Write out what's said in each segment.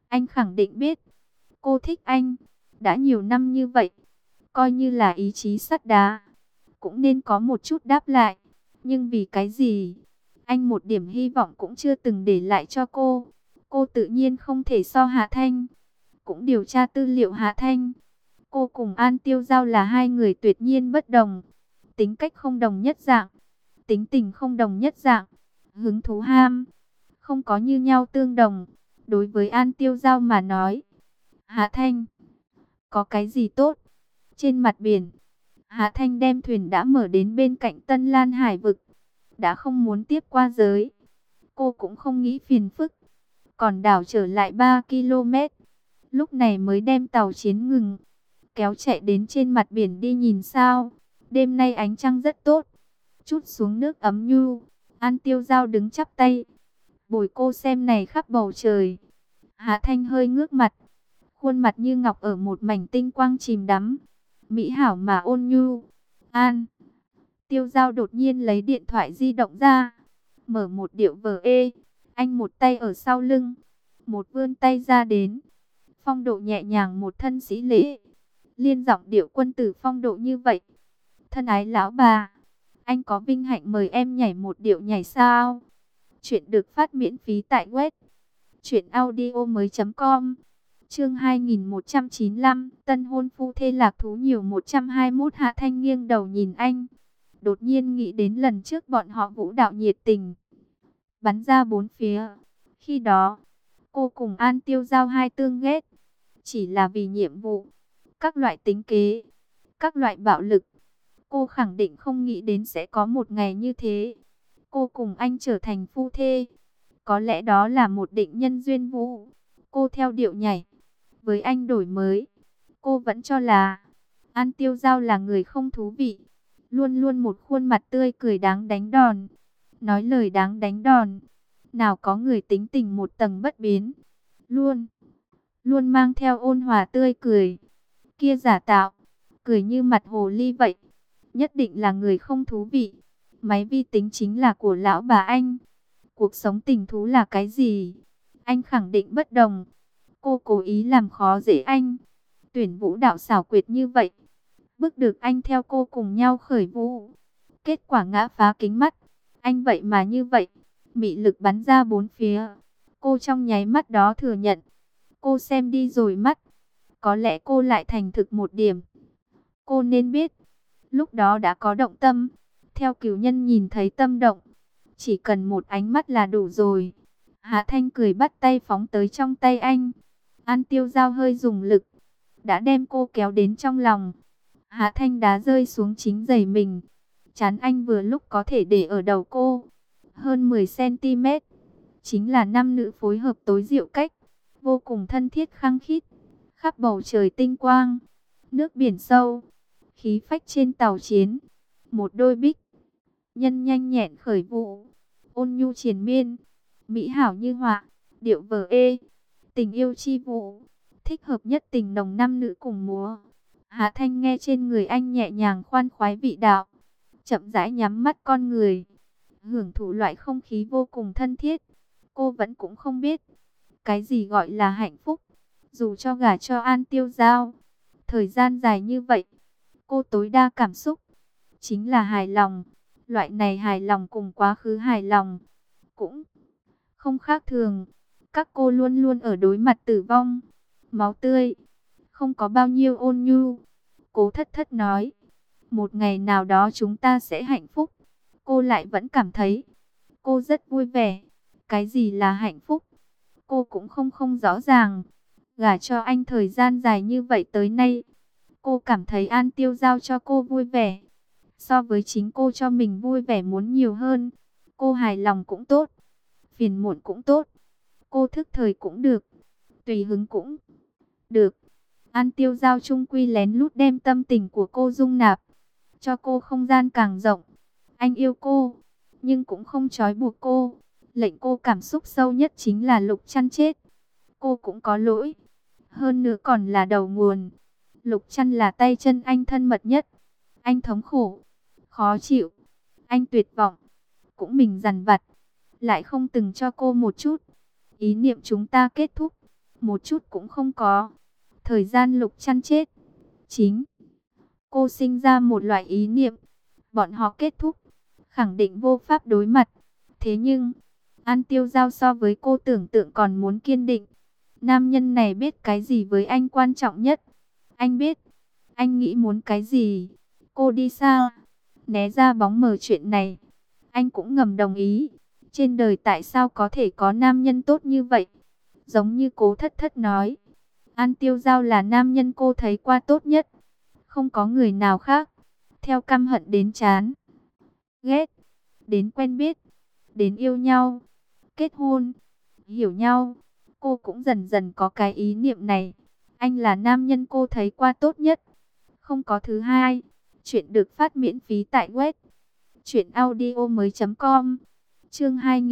Anh khẳng định biết. Cô thích anh. Đã nhiều năm như vậy. Coi như là ý chí sắt đá. Cũng nên có một chút đáp lại. Nhưng vì cái gì? Anh một điểm hy vọng cũng chưa từng để lại cho cô. Cô tự nhiên không thể so Hạ Thanh. Cũng điều tra tư liệu Hạ Thanh. Cô cùng An Tiêu Giao là hai người tuyệt nhiên bất đồng. Tính cách không đồng nhất dạng. Tính tình không đồng nhất dạng. Hứng thú ham. Không có như nhau tương đồng. Đối với An Tiêu Giao mà nói. Hạ Thanh. Có cái gì tốt? Trên mặt biển. Hạ Thanh đem thuyền đã mở đến bên cạnh Tân Lan Hải vực. Đã không muốn tiếp qua giới. Cô cũng không nghĩ phiền phức. Còn đảo trở lại 3 km. Lúc này mới đem tàu chiến ngừng. Kéo chạy đến trên mặt biển đi nhìn sao. Đêm nay ánh trăng rất tốt. Chút xuống nước ấm nhu. An Tiêu Giao đứng chắp tay. Bồi cô xem này khắp bầu trời. Hạ Thanh hơi ngước mặt. Khuôn mặt như ngọc ở một mảnh tinh quang chìm đắm. Mỹ hảo mà ôn nhu. An Tiêu Giao đột nhiên lấy điện thoại di động ra. Mở một điệu vờ ê. Anh một tay ở sau lưng. Một vươn tay ra đến. Phong độ nhẹ nhàng một thân sĩ lễ. Liên giọng điệu quân tử phong độ như vậy. Thân ái lão bà. Anh có vinh hạnh mời em nhảy một điệu nhảy sao? Chuyện được phát miễn phí tại web. truyệnaudiomoi.com. Chương 2195, tân hôn phu thê lạc thú nhiều 121. Hạ Thanh nghiêng đầu nhìn anh. Đột nhiên nghĩ đến lần trước bọn họ vũ đạo nhiệt tình. Bắn ra bốn phía. Khi đó, cô cùng An Tiêu Giao hai tương ghét. Chỉ là vì nhiệm vụ. Các loại tính kế. Các loại bạo lực. Cô khẳng định không nghĩ đến sẽ có một ngày như thế. Cô cùng anh trở thành phu thê. Có lẽ đó là một định nhân duyên vũ. Cô theo điệu nhảy. Với anh đổi mới. Cô vẫn cho là An Tiêu Giao là người không thú vị. Luôn luôn một khuôn mặt tươi cười đáng đánh đòn. Nói lời đáng đánh đòn. Nào có người tính tình một tầng bất biến. Luôn mang theo ôn hòa tươi cười. Kia giả tạo. Cười như mặt hồ ly vậy. Nhất định là người không thú vị. Máy vi tính chính là của lão bà anh. Cuộc sống tình thú là cái gì? Anh khẳng định bất đồng. Cô cố ý làm khó dễ anh. Tuyển vũ đạo xảo quyệt như vậy. Bức được anh theo cô cùng nhau khởi vũ. Kết quả ngã phá kính mắt. Anh vậy mà như vậy. Mị lực bắn ra bốn phía. Cô trong nháy mắt đó thừa nhận. Cô xem đi rồi mắt. Có lẽ cô lại thành thực một điểm. Cô nên biết. Lúc đó đã có động tâm. Theo cửu nhân nhìn thấy tâm động. Chỉ cần một ánh mắt là đủ rồi. Hạ Thanh cười bắt tay phóng tới trong tay anh. An Tiêu Giao hơi dùng lực. Đã đem cô kéo đến trong lòng. Hạ Thanh đá rơi xuống chính giày mình. Chán anh vừa lúc có thể để ở đầu cô. Hơn 10 cm. Chính là nam nữ phối hợp tối diệu cách. Vô cùng thân thiết khăng khít. Khắp bầu trời tinh quang. Nước biển sâu. Khí phách trên tàu chiến. Một đôi bích. Nhân nhanh nhẹn khởi vụ. Ôn nhu triền miên. Mỹ hảo như họa. Điệu vờ ê. Tình yêu chi vụ. Thích hợp nhất tình nồng nam nữ cùng múa. Hạ Thanh nghe trên người anh nhẹ nhàng khoan khoái vị đạo. Chậm rãi nhắm mắt con người. Hưởng thụ loại không khí vô cùng thân thiết. Cô vẫn cũng không biết. Cái gì gọi là hạnh phúc. Dù cho gả cho An Tiêu Giao. Thời gian dài như vậy. Cô tối đa cảm xúc. Chính là hài lòng. Loại này hài lòng cùng quá khứ hài lòng. Cũng không khác thường. Các cô luôn luôn ở đối mặt tử vong. Máu tươi. Không có bao nhiêu ôn nhu. Cố Thất Thất nói. Một ngày nào đó chúng ta sẽ hạnh phúc. Cô lại vẫn cảm thấy. Cô rất vui vẻ. Cái gì là hạnh phúc? Cô cũng không rõ ràng. Gả cho anh thời gian dài như vậy tới nay. Cô cảm thấy An Tiêu Giao cho cô vui vẻ. So với chính cô cho mình vui vẻ muốn nhiều hơn. Cô hài lòng cũng tốt. Phiền muộn cũng tốt. Cô thức thời cũng được. Tùy hứng cũng được. An Tiêu Giao chung quy lén lút đem tâm tình của cô dung nạp. Cho cô không gian càng rộng. Anh yêu cô. Nhưng cũng không trói buộc cô. Lệnh cô cảm xúc sâu nhất chính là Lục Chăn chết. Cô cũng có lỗi. Hơn nữa còn là đầu nguồn. Lục Chăn là tay chân anh thân mật nhất. Anh thống khổ. Khó chịu. Anh tuyệt vọng. Cũng mình dằn vặt. Lại không từng cho cô một chút. Ý niệm chúng ta kết thúc. một chút cũng không có. Thời gian Lục Trăn chết, chính cô sinh ra một loại ý niệm, bọn họ kết thúc, khẳng định vô pháp đối mặt. Thế nhưng, An Tiêu Giao so với cô tưởng tượng còn muốn kiên định. Nam nhân này biết cái gì với anh quan trọng nhất. Anh biết, anh nghĩ muốn cái gì. Cô đi xa, né ra bóng mờ chuyện này. Anh cũng ngầm đồng ý. Trên đời tại sao có thể có nam nhân tốt như vậy? Giống như Cố Thất Thất nói, An Tiêu Giao là nam nhân cô thấy qua tốt nhất. Không có người nào khác. Theo căm hận đến chán ghét, đến quen biết, đến yêu nhau, kết hôn, hiểu nhau. Cô cũng dần dần có cái ý niệm này. Anh là nam nhân cô thấy qua tốt nhất. Không có thứ hai. Chuyện được phát miễn phí tại web truyệnaudiomoi.com. Chương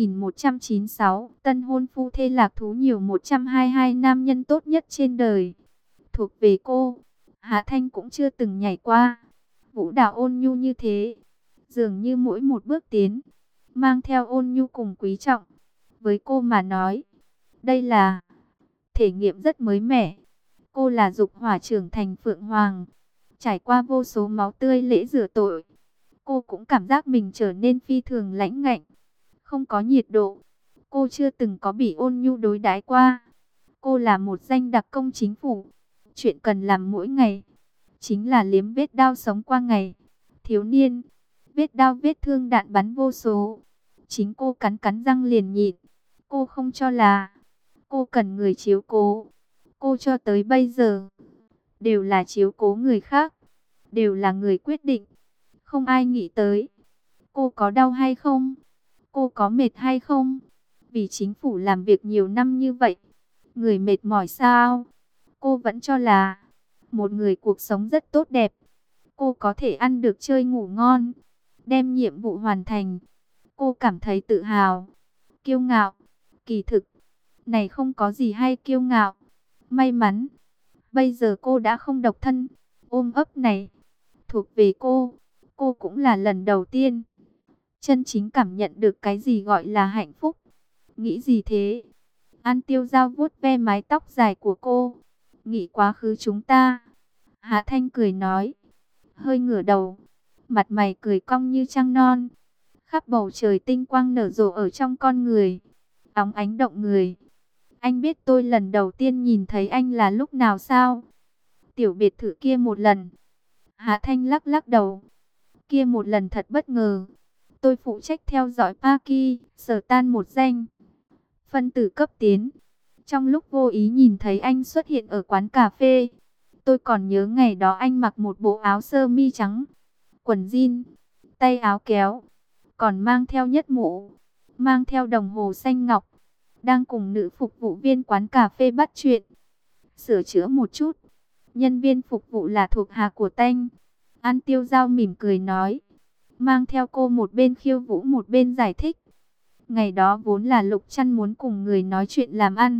2196, tân hôn phu thê lạc thú nhiều 122 nam nhân tốt nhất trên đời. Thuộc về cô, Hạ Thanh cũng chưa từng nhảy qua. Vũ đạo ôn nhu như thế, dường như mỗi một bước tiến mang theo ôn nhu cùng quý trọng. Với cô mà nói, đây là thể nghiệm rất mới mẻ. Cô là dục hỏa trưởng thành Phượng Hoàng, trải qua vô số máu tươi lễ rửa tội. Cô cũng cảm giác mình trở nên phi thường lãnh ngạnh, không có nhiệt độ. Cô chưa từng có bị ôn nhu đối đãi qua. Cô là một danh đặc công chính phủ. Chuyện cần làm mỗi ngày chính là liếm vết đau sống qua ngày. Thiếu niên, vết đau vết thương đạn bắn vô số. Chính cô cắn cắn răng liền nhịn. Cô không cho là cô cần người chiếu cố. Cô cho tới bây giờ đều là chiếu cố người khác, đều là người quyết định. Không ai nghĩ tới cô có đau hay không, cô có mệt hay không. Vì chính phủ làm việc nhiều năm như vậy, người mệt mỏi sao? Cô vẫn cho là một người cuộc sống rất tốt đẹp. Cô có thể ăn được chơi ngủ ngon, đem nhiệm vụ hoàn thành. Cô cảm thấy tự hào, kiêu ngạo. Kỳ thực, này không có gì hay kiêu ngạo. May mắn, bây giờ cô đã không độc thân. Ôm ấp này, thuộc về cô. Cô cũng là lần đầu tiên chân chính cảm nhận được cái gì gọi là hạnh phúc. Nghĩ gì thế? An Tiêu Giao vuốt ve mái tóc dài của cô. Nghĩ quá khứ chúng ta. Hạ Thanh cười nói, hơi ngửa đầu, mặt mày cười cong như trăng non. Khắp bầu trời tinh quang nở rộ ở trong con người, óng ánh động người. Anh biết tôi lần đầu tiên nhìn thấy anh là lúc nào sao? Tiểu biệt thự kia một lần. Hạ Thanh lắc lắc đầu. Kia một lần thật bất ngờ. Tôi phụ trách theo dõi Paki, sở tan một danh phân tử cấp tiến. Trong lúc vô ý nhìn thấy anh xuất hiện ở quán cà phê. Tôi còn nhớ ngày đó anh mặc một bộ áo sơ mi trắng, quần jean, tay áo kéo, còn mang theo nhất mũ, mang theo đồng hồ xanh ngọc, đang cùng nữ phục vụ viên quán cà phê bắt chuyện, sửa chữa một chút. Nhân viên phục vụ là thuộc hạ của Tanh. An Tiêu Giao mỉm cười nói, mang theo cô một bên khiêu vũ một bên giải thích. Ngày đó vốn là Lục Trăn muốn cùng người nói chuyện làm ăn,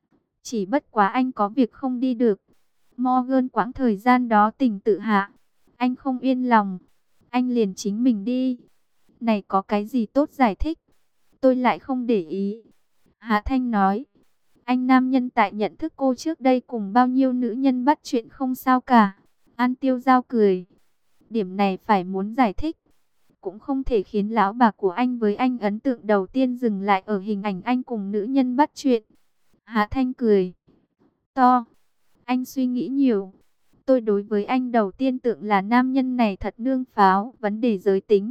chỉ bất quá anh có việc không đi được. Morgan quãng thời gian đó tình tự hạ, anh không yên lòng, anh liền chính mình đi. Này có cái gì tốt giải thích, tôi lại không để ý. Hạ Thanh nói, anh nam nhân tại nhận thức cô trước đây cùng bao nhiêu nữ nhân bắt chuyện không sao cả. An Tiêu Giao cười, điểm này phải muốn giải thích, cũng không thể khiến lão bà của anh với anh ấn tượng đầu tiên dừng lại ở hình ảnh anh cùng nữ nhân bắt chuyện. Hạ Thanh cười to, anh suy nghĩ nhiều. Tôi đối với anh đầu tiên tượng là nam nhân này thật nương pháo, vấn đề giới tính.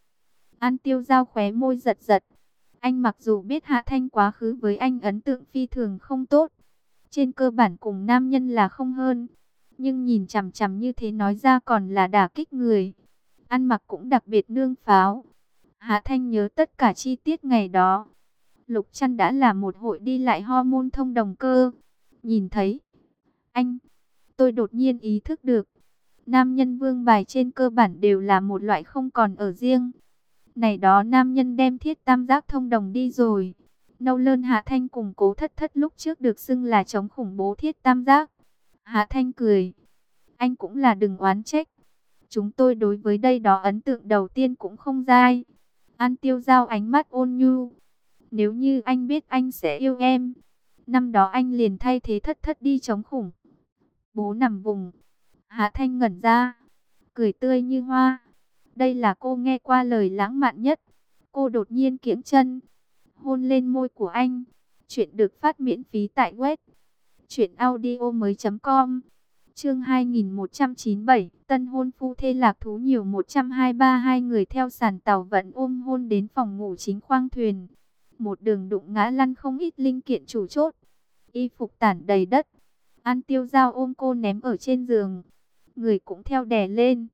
An Tiêu Giao khóe môi giật giật. Anh mặc dù biết Hạ Thanh quá khứ với anh ấn tượng phi thường không tốt, trên cơ bản cùng nam nhân là không hơn, nhưng nhìn chằm chằm như thế nói ra còn là đả kích người. Ăn mặc cũng đặc biệt nương pháo. Hạ Thanh nhớ tất cả chi tiết ngày đó. Lục Trăn đã là một hội đi lại hormone thông đồng cơ. Nhìn thấy anh, tôi đột nhiên ý thức được, nam nhân vương bài trên cơ bản đều là một loại không còn ở riêng. Này đó nam nhân đem thiết tam giác thông đồng đi rồi. Nolan Hạ Thanh cùng Cố Thất Thất lúc trước được xưng là chống khủng bố thiết tam giác. Hạ Thanh cười, anh cũng là đừng oán trách. Chúng tôi đối với đây đó ấn tượng đầu tiên cũng không dai. An Tiêu Giao ánh mắt ôn nhu. Nếu như anh biết anh sẽ yêu em, Năm đó anh liền thay thế Thất Thất đi chống khủng bố nằm vùng. Hạ Thanh ngẩn ra, cười tươi như hoa. Đây là cô nghe qua lời lãng mạn nhất. Cô đột nhiên kiễng chân, hôn lên môi của anh. Chuyện được phát miễn phí tại web truyệnaudiomoi.com. Chương 2197, tân hôn phu thê lạc thú nhiều 123. Hai người theo sàn tàu vẫn ôm hôn đến phòng ngủ chính khoang thuyền. Một đường đụng ngã lăn không ít linh kiện chủ chốt, y phục tản đầy đất. An Tiêu Dao ôm cô ném ở trên giường, người cũng theo đè lên.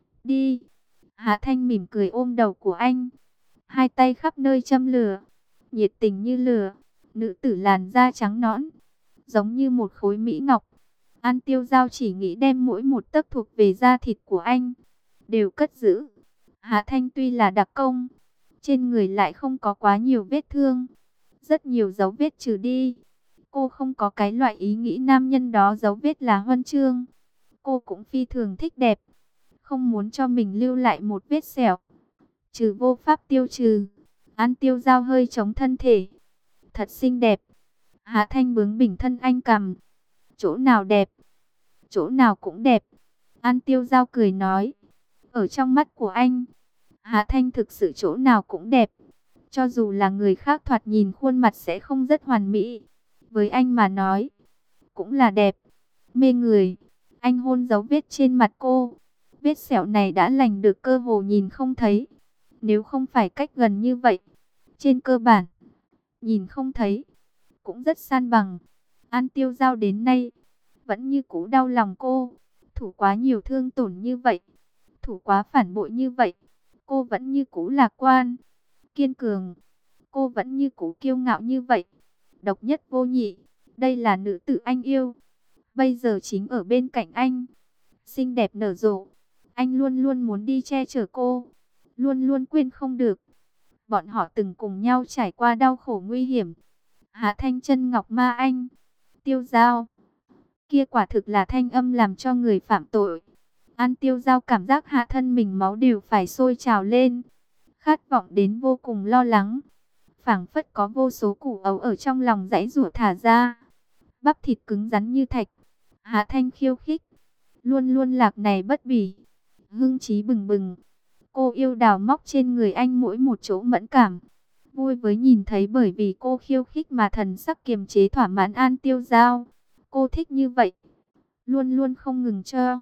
Đi. Hạ Thanh mỉm cười ôm đầu của anh, hai tay khắp nơi châm lửa, nhiệt tình như lửa. Nữ tử làn da trắng nõn, giống như một khối mỹ ngọc. An Tiêu Dao chỉ nghĩ đem mỗi một tấc thuộc về da thịt của anh đều cất giữ. Hạ Thanh tuy là đặc công, trên người lại không có quá nhiều vết thương, rất nhiều dấu vết trừ đi. Cô không có cái loại ý nghĩ nam nhân đó dấu vết là huân chương. Cô cũng phi thường thích đẹp, không muốn cho mình lưu lại một vết sẹo. Trừ vô pháp tiêu trừ. An Tiêu Dao hơi chống thân thể. Thật xinh đẹp. Hạ Thanh bướng bỉnh thân anh cằm. Chỗ nào đẹp? Chỗ nào cũng đẹp. An Tiêu Dao cười nói. Ở trong mắt của anh, Hạ Thanh thực sự chỗ nào cũng đẹp. Cho dù là người khác thoạt nhìn khuôn mặt sẽ không rất hoàn mỹ, với anh mà nói, cũng là đẹp, mê người. Anh hôn dấu vết trên mặt cô. Vết sẹo này đã lành được cơ hồ nhìn không thấy. Nếu không phải cách gần như vậy, trên cơ bản, nhìn không thấy, cũng rất san bằng. An Tiêu Dao đến nay, vẫn như cũ đau lòng cô. Thủ quá nhiều thương tổn như vậy, thủ quá phản bội như vậy, cô vẫn như cũ lạc quan, kiên cường. Cô vẫn như cũ kiêu ngạo như vậy, độc nhất vô nhị. Đây là nữ tử anh yêu, bây giờ chính ở bên cạnh anh, xinh đẹp nở rộ. Anh luôn luôn muốn đi che chở cô, luôn luôn quên không được. Bọn họ từng cùng nhau trải qua đau khổ nguy hiểm. Hạ Thanh chân ngọc ma anh. Tiêu Dao, kia quả thực là thanh âm làm cho người phạm tội. An Tiêu Dao cảm giác hạ thân mình máu đều phải sôi trào lên, khát vọng đến vô cùng lo lắng. Phảng phất có vô số củ ấu ở trong lòng giãy giụa thả ra, bắp thịt cứng rắn như thạch. Hạ Thanh khiêu khích, luôn luôn lạc này bất bỉ, hưng trí bừng bừng. Cô yêu đào móc trên người anh mỗi một chỗ mẫn cảm, vui với nhìn thấy bởi vì cô khiêu khích mà thần sắc kiềm chế thỏa mãn. An Tiêu Dao, cô thích như vậy, luôn luôn không ngừng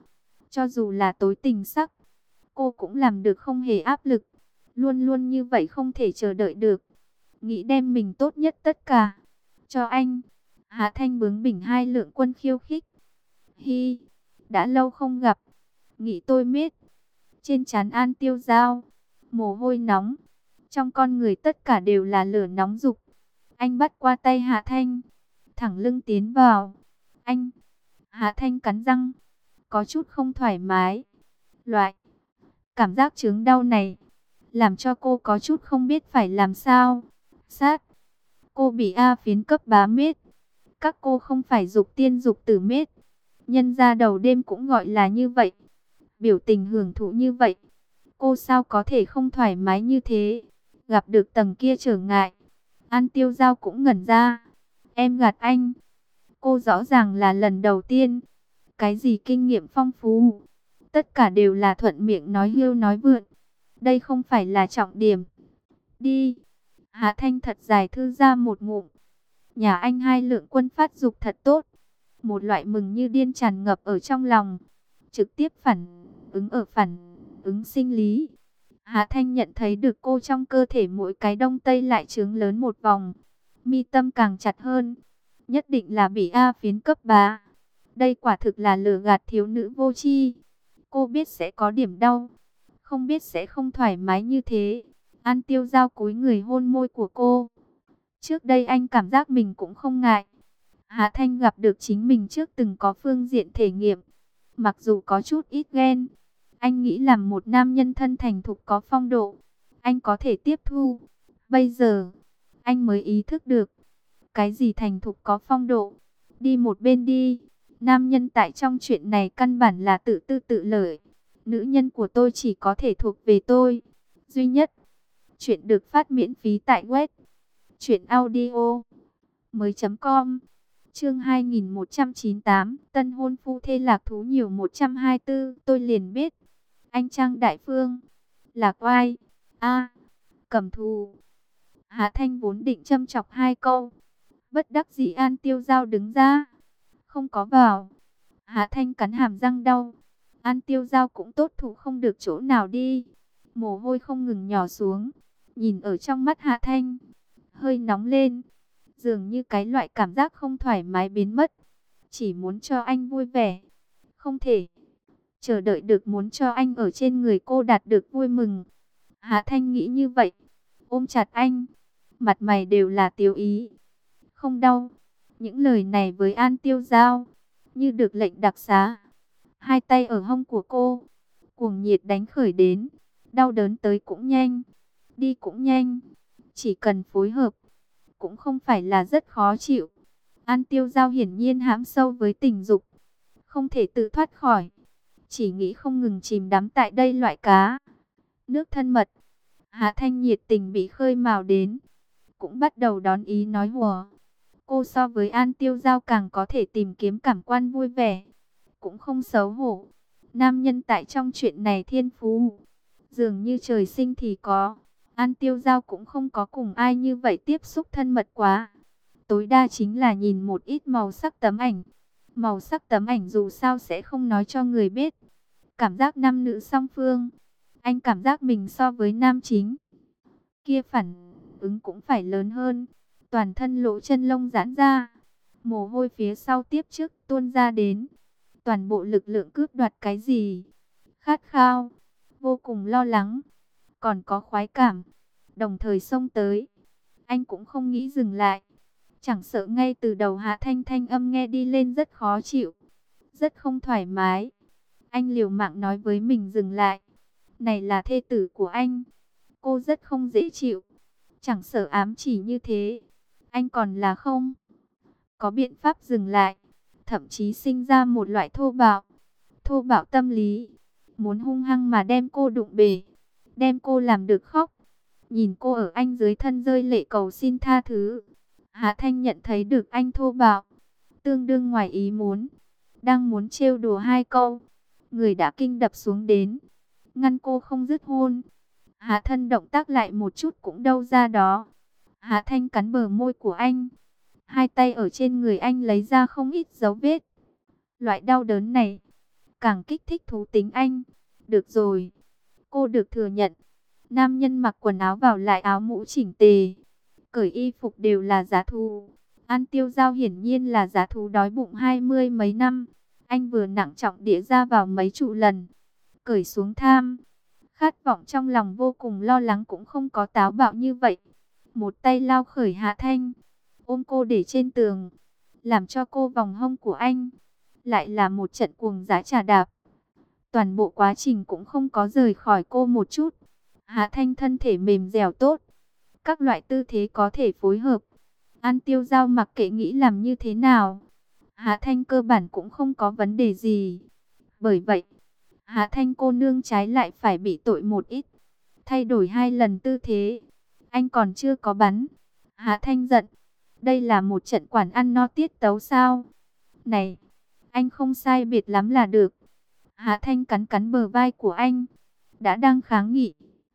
cho dù là tối tình sắc, cô cũng làm được không hề áp lực, luôn luôn như vậy không thể chờ đợi được, nghĩ đem mình tốt nhất tất cả cho anh. Hạ Thanh bướng bỉnh hai lượng quân khiêu khích. Hi, đã lâu không gặp, nghĩ tôi miết. Trên trán An Tiêu Dao, mồ hôi nóng, trong con người tất cả đều là lửa nóng dục. Anh bắt qua tay Hạ Thanh, thẳng lưng tiến vào. Anh, Hạ Thanh cắn răng, có chút không thoải mái. Loại cảm giác chứng đau này, làm cho cô có chút không biết phải làm sao. Sát, cô bị A phiến cấp bá miết. Các cô không phải dục tiên dục tử miết, nhân ra đầu đêm cũng gọi là như vậy. Biểu tình hưởng thụ như vậy, cô sao có thể không thoải mái như thế. Gặp được tầng kia trở ngại, An Tiêu Dao cũng ngẩn ra. Em gạt anh. Cô rõ ràng là lần đầu tiên. Cái gì kinh nghiệm phong phú, tất cả đều là thuận miệng nói hưu nói vượn. Đây không phải là trọng điểm. Đi. Hạ Thanh thật dài thư ra một ngụm. Nhà anh hai lượng quân phát dục thật tốt. Một loại mừng như điên tràn ngập ở trong lòng, trực tiếp phản ứng sinh lý. Hạ Thanh nhận thấy được cô trong cơ thể mỗi cái đông tây lại trướng lớn một vòng, mi tâm càng chặt hơn. Nhất định là bị A phiến cấp bá. Đây quả thực là lừa gạt thiếu nữ vô tri. Cô biết sẽ có điểm đau, không biết sẽ không thoải mái như thế. An Tiêu Dao cúi người hôn môi của cô. Trước đây anh cảm giác mình cũng không ngại. Hạ Thanh gặp được chính mình trước từng có phương diện thể nghiệm. Mặc dù có chút ít ghen, anh nghĩ làm một nam nhân thân thành thục có phong độ, anh có thể tiếp thu. Bây giờ, anh mới ý thức được, cái gì thành thục có phong độ, đi một bên đi. Nam nhân tại trong chuyện này căn bản là tự tư tự lợi. Nữ nhân của tôi chỉ có thể thuộc về tôi, duy nhất. Chuyện được phát miễn phí tại web truyệnaudiomoi.com. mới.com. Chương 2198, tân hôn phu thê lạc thú nhiều 124, tôi liền biết. Anh Trang Đại Phương, Lạc Oai, cầm thù. Hạ Thanh vốn định châm chọc hai câu, bất đắc dĩ An Tiêu Giao đứng ra, không có vào. Hạ Thanh cắn hàm răng đau, An Tiêu Giao cũng tốt thủ không được chỗ nào đi. Mồ hôi không ngừng nhỏ xuống, nhìn ở trong mắt Hạ Thanh, hơi nóng lên. Dường như cái loại cảm giác không thoải mái biến mất, chỉ muốn cho anh vui vẻ. Không thể chờ đợi được, muốn cho anh ở trên người cô đạt được vui mừng. Hạ Thanh nghĩ như vậy, ôm chặt anh, mặt mày đều là tiêu ý. Không đau. Những lời này với An Tiêu Giao như được lệnh đặc xá. Hai tay ở hông của cô, cuồng nhiệt đánh khởi đến. Đau đớn tới cũng nhanh, đi cũng nhanh. Chỉ cần phối hợp, cũng không phải là rất khó chịu. An Tiêu Giao hiển nhiên hãm sâu với tình dục, không thể tự thoát khỏi. Chỉ nghĩ không ngừng chìm đắm tại đây loại cá nước thân mật. Hạ Thanh nhiệt tình bị khơi mào đến, cũng bắt đầu đón ý nói hùa. Cô so với An Tiêu Giao càng có thể tìm kiếm cảm quan vui vẻ, cũng không xấu hổ. Nam nhân tại trong chuyện này thiên phú, dường như trời sinh thì có. An Tiêu Giao cũng không có cùng ai như vậy tiếp xúc thân mật quá. Tối đa chính là nhìn một ít màu sắc tấm ảnh. Màu sắc tấm ảnh dù sao sẽ không nói cho người biết. Cảm giác nam nữ song phương, anh cảm giác mình so với nam chính kia phản ứng cũng phải lớn hơn. Toàn thân lỗ chân lông giãn ra, mồ hôi phía sau tiếp trước tuôn ra đến. Toàn bộ lực lượng cướp đoạt cái gì, khát khao, vô cùng lo lắng, còn có khoái cảm, đồng thời xông tới. Anh cũng không nghĩ dừng lại, chẳng sợ ngay từ đầu Hạ Thanh thanh âm nghe đi lên rất khó chịu, rất không thoải mái. Anh liều mạng nói với mình dừng lại. Này là thê tử của anh, cô rất không dễ chịu. Chẳng sợ ám chỉ như thế, anh còn là không có biện pháp dừng lại. Thậm chí sinh ra một loại thô bạo tâm lý, muốn hung hăng mà đem cô đụng bể, đem cô làm được khóc. Nhìn cô ở anh dưới thân rơi lệ cầu xin tha thứ, Hạ Thanh nhận thấy được anh thô bạo, tương đương ngoài ý muốn. Đang muốn trêu đùa hai câu, người đã kinh đập xuống đến, ngăn cô không dứt hôn. Hạ Thân động tác lại một chút cũng đâu ra đó. Hạ Thanh cắn bờ môi của anh, hai tay ở trên người anh lấy ra không ít dấu vết. Loại đau đớn này càng kích thích thú tính anh. Được rồi, cô được thừa nhận. Nam nhân mặc quần áo vào lại áo mũ chỉnh tề, cởi y phục đều là giá thú. An Tiêu Giao hiển nhiên là giá thú đói bụng 20 mấy năm. Anh vừa nặng trọng đĩa ra vào mấy trụ lần, cởi xuống tham. Khát vọng trong lòng vô cùng lo lắng cũng không có táo bạo như vậy. Một tay lao khởi Hạ Thanh, ôm cô để trên tường, làm cho cô vòng hông của anh. Lại là một trận cuồng dã trà đạp. Toàn bộ quá trình cũng không có rời khỏi cô một chút. Hạ Thanh thân thể mềm dẻo tốt, các loại tư thế có thể phối hợp. An Tiêu Giao mặc kệ nghĩ làm như thế nào, Hạ Thanh cơ bản cũng không có vấn đề gì. Bởi vậy, Hạ Thanh cô nương trái lại phải bị tội một ít. Thay đổi 2 lần tư thế, anh còn chưa có bắn. Hạ Thanh giận, đây là một trận quản ăn no tiết tấu sao? Này, anh không sai biệt lắm là được. Hạ Thanh cắn cắn bờ vai của anh, đã đang kháng nghị.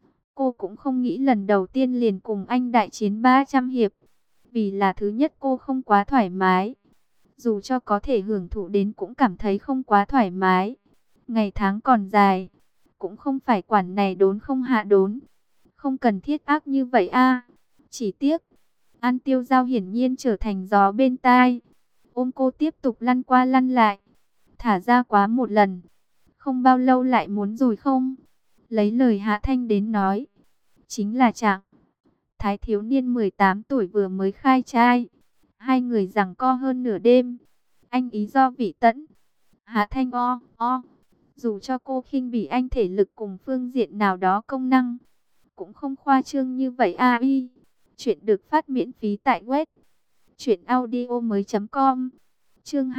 Cô cũng không nghĩ lần đầu tiên liền cùng anh đại chiến 300 hiệp. Vì là thứ nhất cô không quá thoải mái. Dù cho có thể hưởng thụ đến cũng cảm thấy không quá thoải mái. Ngày tháng còn dài, cũng không phải quản này đốn không hạ đốn. Không cần thiết ác như vậy a. Chỉ tiếc, An Tiêu Giao hiển nhiên trở thành gió bên tai. Ôm cô tiếp tục lăn qua lăn lại. Thả ra quá một lần, không bao lâu lại muốn rồi không? Lấy lời Hạ Thanh đến nói, chính là trạng thái thiếu niên 18 tuổi vừa mới khai trai. Hai người giằng co hơn nửa đêm. Anh ý do vị tẫn. Hạ Thanh dù cho cô khinh bỉ anh thể lực cùng phương diện nào đó công năng, cũng không khoa trương như vậy ai. Chuyện được phát miễn phí tại web truyệnaudiomoi.com. Chương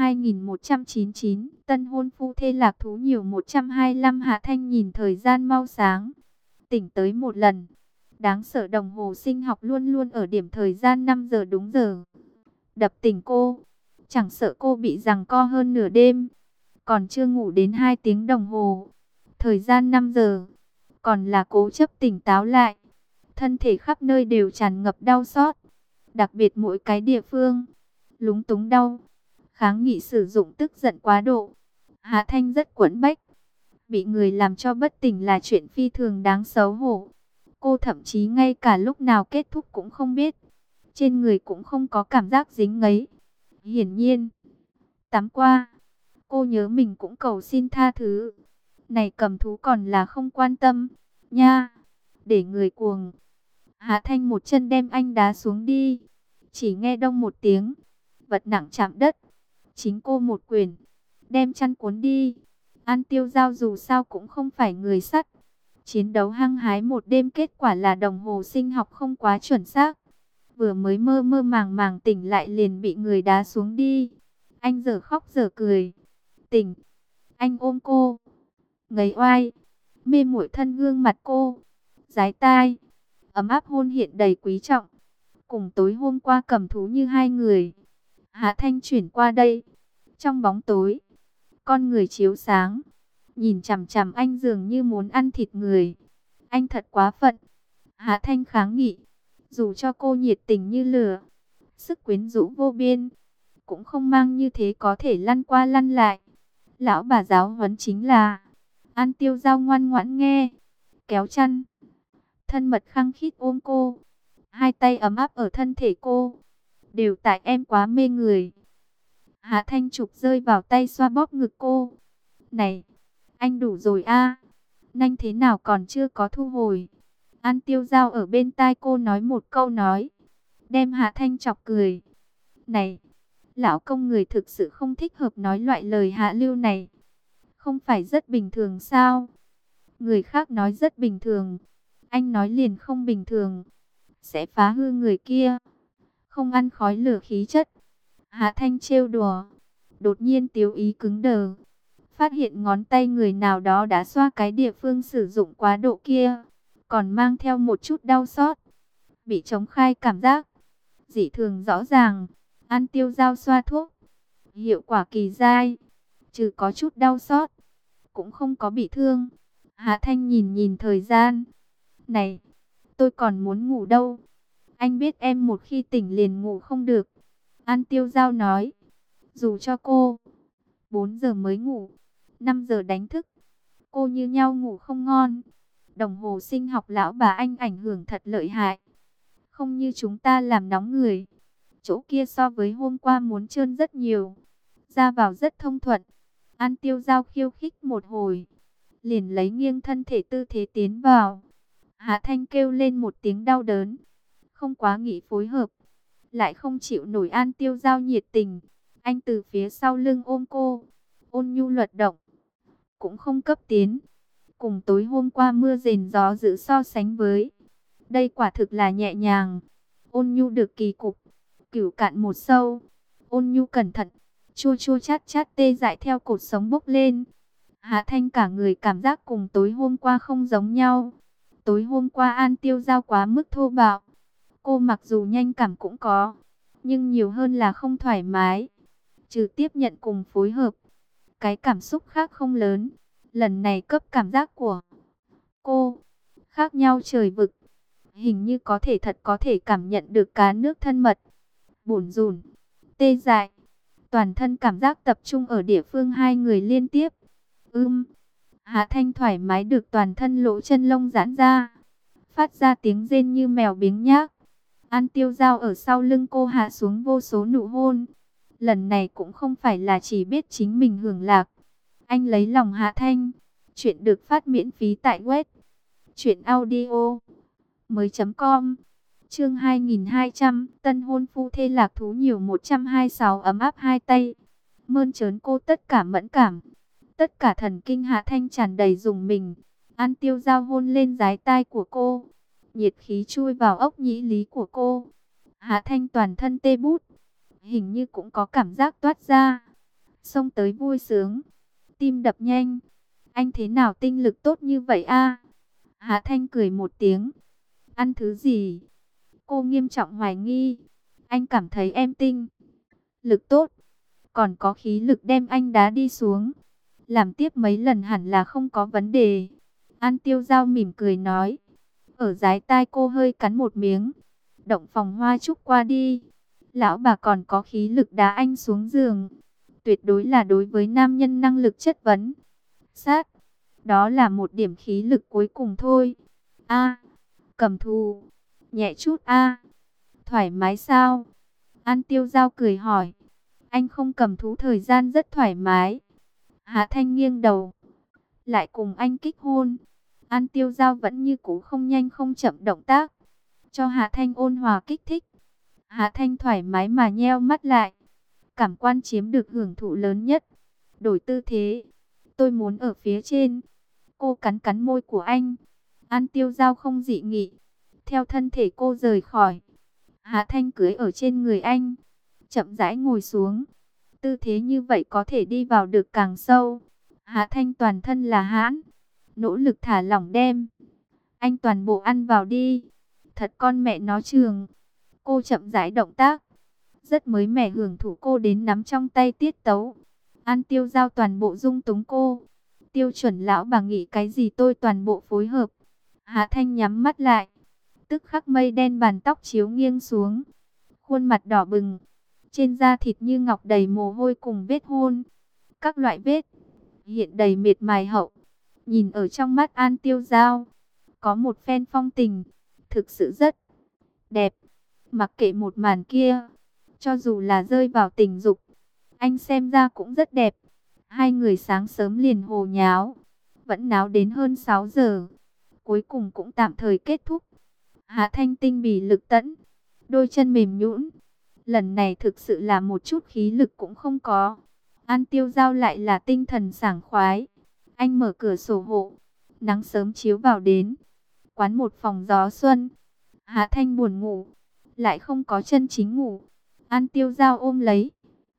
2199, tân hôn phu thê lạc thú nhiều 125. Hạ Thanh nhìn thời gian mau sáng, tỉnh tới một lần. Đáng sợ đồng hồ sinh học luôn luôn ở điểm thời gian 5 giờ đúng giờ. đập tỉnh cô. Chẳng sợ cô bị giằng co hơn nửa đêm, còn chưa ngủ đến 2 tiếng đồng hồ. Thời gian 5 giờ, còn là cố chấp tỉnh táo lại. Thân thể khắp nơi đều tràn ngập đau xót, đặc biệt mỗi cái địa phương lúng túng đau. Kháng nghị sử dụng tức giận quá độ, Hạ Thanh rất quẫn bách. Bị người làm cho bất tỉnh là chuyện phi thường đáng xấu hổ. Cô thậm chí ngay cả lúc nào kết thúc cũng không biết. Trên người cũng không có cảm giác dính ngấy. Hiển nhiên, tắm qua, cô nhớ mình cũng cầu xin tha thứ. Này cầm thú còn là không quan tâm, nha, để người cuồng. Hạ Thanh một chân đem anh đá xuống đi. Chỉ nghe đông một tiếng, vật nặng chạm đất. Chính cô một quyền, đem chăn cuốn đi. An Tiêu Giao dù sao cũng không phải người sắt. Chiến đấu hăng hái một đêm, kết quả là đồng hồ sinh học không quá chuẩn xác. Vừa mới mơ mơ màng màng tỉnh lại liền bị người đá xuống đi. Anh giờ khóc giờ cười. Tỉnh, anh ôm cô, ngấy oai, mê muội thân gương mặt cô, dái tai, ấm áp hôn hiện đầy quý trọng. Cùng tối hôm qua cầm thú như hai người. Hạ Thanh chuyển qua đây. Trong bóng tối, con người chiếu sáng, nhìn chằm chằm anh dường như muốn ăn thịt người. Anh thật quá phận. Hạ Thanh kháng nghị, dù cho cô nhiệt tình như lửa, sức quyến rũ vô biên, cũng không mang như thế có thể lăn qua lăn lại. Lão bà giáo huấn chính là An Tiêu Giao ngoan ngoãn nghe, kéo chăn, thân mật khăng khít ôm cô, hai tay ấm áp ở thân thể cô. Đều tại em quá mê người. Hạ Thanh chụp rơi vào tay xoa bóp ngực cô. Này, anh đủ rồi a. Nhanh thế nào còn chưa có thu hồi. An Tiêu Giao ở bên tai cô nói một câu nói, đem Hạ Thanh chọc cười. Này, lão công người thực sự không thích hợp nói loại lời hạ lưu này. Không phải rất bình thường sao? Người khác nói rất bình thường, anh nói liền không bình thường, sẽ phá hư người kia. Không ăn khói lửa khí chất. Hạ Thanh trêu đùa. Đột nhiên Tiếu Ý cứng đờ, phát hiện ngón tay người nào đó đã xoa cái địa phương sử dụng quá độ kia, còn mang theo một chút đau xót. Bị trống khai cảm giác dị thường rõ ràng. An Tiêu Giao xoa thuốc, hiệu quả kỳ dai, trừ có chút đau xót, cũng không có bị thương. Hạ Thanh nhìn nhìn thời gian. Này, tôi còn muốn ngủ đâu. Anh biết em một khi tỉnh liền ngủ không được. An Tiêu Giao nói, dù cho cô 4 giờ mới ngủ, 5 giờ đánh thức, cô như nhau ngủ không ngon. Đồng hồ sinh học lão bà anh ảnh hưởng thật lợi hại. Không như chúng ta làm nóng người. Chỗ kia so với hôm qua muốn trơn rất nhiều, ra vào rất thông thuận. An Tiêu Giao khiêu khích một hồi, liền lấy nghiêng thân thể tư thế tiến vào. Hạ Thanh kêu lên một tiếng đau đớn, không quá nghĩ phối hợp, lại không chịu nổi An Tiêu Giao nhiệt tình. Anh từ phía sau lưng ôm cô, ôn nhu luật động, cũng không cấp tiến. Cùng tối hôm qua mưa rền gió dữ so sánh với, đây quả thực là nhẹ nhàng, ôn nhu được kỳ cục. Cửu cạn một sâu, ôn nhu cẩn thận, chua chua chát chát tê dại theo cột sống bốc lên. Hạ Thanh cả người cảm giác cùng tối hôm qua không giống nhau. Tối hôm qua An Tiêu Giao quá mức thô bạo. Cô mặc dù nhanh cảm cũng có, nhưng nhiều hơn là không thoải mái. Trừ tiếp nhận cùng phối hợp, cái cảm xúc khác không lớn. Lần này cấp cảm giác của cô khác nhau trời vực. Hình như có thể thật có thể cảm nhận được cá nước thân mật, bủn rủn, tê dại. Toàn thân cảm giác tập trung ở địa phương hai người liên tiếp. Hạ Thanh thoải mái được toàn thân lỗ chân lông giãn ra, phát ra tiếng rên như mèo biếng nhác. An Tiêu Giao ở sau lưng cô hạ xuống vô số nụ hôn. Lần này cũng không phải là chỉ biết chính mình hưởng lạc. Anh lấy lòng Hạ Thanh. Chuyện được phát miễn phí tại web truyệnaudiomoi.com. Chương 2200, tân hôn phu thê lạc thú nhiều 126 ấm áp hai tay. Mơn trớn cô tất cả mẫn cảm, tất cả thần kinh. Hạ Thanh tràn đầy rùng mình. An Tiêu Giao hôn lên dái tai của cô, nhiệt khí chui vào ốc nhĩ lý của cô. Hạ Thanh toàn thân tê bút, hình như cũng có cảm giác toát ra, xông tới vui sướng, tim đập nhanh. Anh thế nào tinh lực tốt như vậy a? Hạ Thanh cười một tiếng. Ăn thứ gì? Cô nghiêm trọng hoài nghi. Anh cảm thấy em tinh. lực tốt, còn có khí lực đem anh đá đi xuống. Làm tiếp mấy lần hẳn là không có vấn đề. An Tiêu Giao mỉm cười nói. Ở dái tai cô hơi cắn một miếng. Động phòng hoa trúc qua đi. Lão bà còn có khí lực đá anh xuống giường. Tuyệt đối là đối với nam nhân năng lực chất vấn. Sát. Đó là một điểm khí lực cuối cùng thôi. A. Cầm thù. Nhẹ chút a. Thoải mái sao? An Tiêu Giao cười hỏi. Anh không cầm thú, thời gian rất thoải mái. Hạ Thanh nghiêng đầu. Lại cùng anh kích hôn. An Tiêu Giao vẫn như cũ không nhanh không chậm động tác. Cho Hạ Thanh ôn hòa kích thích. Hạ Thanh thoải mái mà nheo mắt lại. Cảm quan chiếm được hưởng thụ lớn nhất. Đổi tư thế. Tôi muốn ở phía trên. Cô cắn cắn môi của anh. An Tiêu Giao không dị nghị. Theo thân thể cô rời khỏi. Hạ Thanh cưới ở trên người anh. Chậm rãi ngồi xuống. Tư thế như vậy có thể đi vào được càng sâu. Hạ Thanh toàn thân là hãn. Nỗ lực thả lỏng đem. Anh toàn bộ ăn vào đi. Thật con mẹ nó trường. Cô chậm rãi động tác. Rất mới mẻ hưởng thụ cô đến nắm trong tay tiết tấu. An Tiêu Giao toàn bộ dung túng cô. Tiêu chuẩn lão bà nghĩ cái gì tôi toàn bộ phối hợp. Hạ Thanh nhắm mắt lại. Tức khắc mây đen bàn tóc chiếu nghiêng xuống. Khuôn mặt đỏ bừng. Trên da thịt như ngọc đầy mồ hôi cùng vết hôn. Các loại vết. Hiện đầy miệt mài hậu. Nhìn ở trong mắt An Tiêu Giao. Có một phen phong tình. Thực sự rất đẹp. Mặc kệ một màn kia. Cho dù là rơi vào tình dục. Anh xem ra cũng rất đẹp. Hai người sáng sớm liền hồ nháo. Vẫn náo đến hơn 6 giờ. Cuối cùng cũng tạm thời kết thúc. Hạ Thanh tinh bì lực tẫn. Đôi chân mềm nhũn. Lần này thực sự là một chút khí lực cũng không có. An Tiêu Giao lại là tinh thần sảng khoái. Anh mở cửa sổ hộ. Nắng sớm chiếu vào đến. Quán một phòng gió xuân. Hạ Thanh buồn ngủ. Lại không có chân chính ngủ. An Tiêu Giao ôm lấy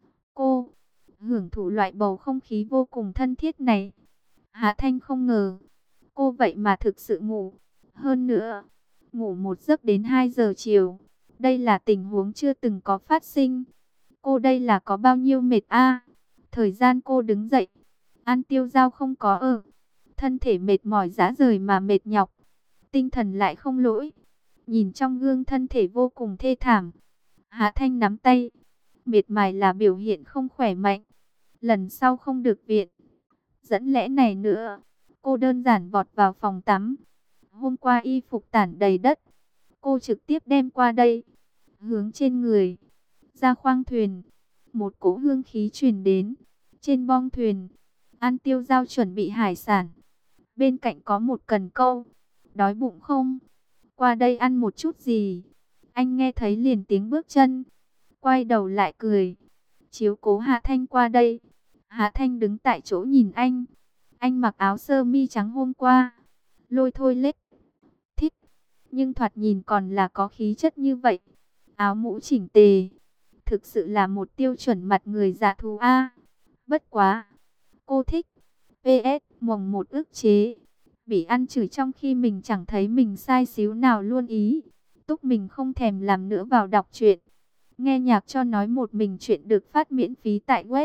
cô. Hưởng thụ loại bầu không khí vô cùng thân thiết này. Hạ Thanh không ngờ. Cô vậy mà thực sự ngủ. Hơn nữa. Ngủ một giấc đến 2 giờ chiều. Đây là tình huống chưa từng có phát sinh. Cô đây là có bao nhiêu mệt a? Thời gian cô đứng dậy. An Tiêu Giao không có ở. Thân thể mệt mỏi rã rời mà mệt nhọc. Tinh thần lại không lỗi. Nhìn trong gương thân thể vô cùng thê thảm. Hạ Thanh nắm tay. Miệt mài là biểu hiện không khỏe mạnh. Lần sau không được viện. Dẫn lẽ này nữa. Cô đơn giản vọt vào phòng tắm. Hôm qua y phục tản đầy đất. Cô trực tiếp đem qua đây. Hướng trên người. Ra khoang thuyền. Một cỗ hương khí truyền đến. Trên bong thuyền. An Tiêu Giao chuẩn bị hải sản. Bên cạnh có một cần câu. Đói bụng không? Qua đây ăn một chút gì? Anh nghe thấy liền tiếng bước chân. Quay đầu lại cười. Chiếu cố Hạ Thanh qua đây. Hạ Thanh đứng tại chỗ nhìn anh. Anh mặc áo sơ mi trắng hôm qua. Lôi thôi lết. Thích. Nhưng thoạt nhìn còn là có khí chất như vậy. Áo mũ chỉnh tề. Thực sự là một tiêu chuẩn mặt người dạ thú A. Bất quá. Cô thích. PS mồng một ức chế. Bị ăn chửi trong khi mình chẳng thấy mình sai xíu nào luôn ý. Túc mình không thèm làm nữa vào đọc truyện. Nghe nhạc cho nói một mình chuyện được phát miễn phí tại web.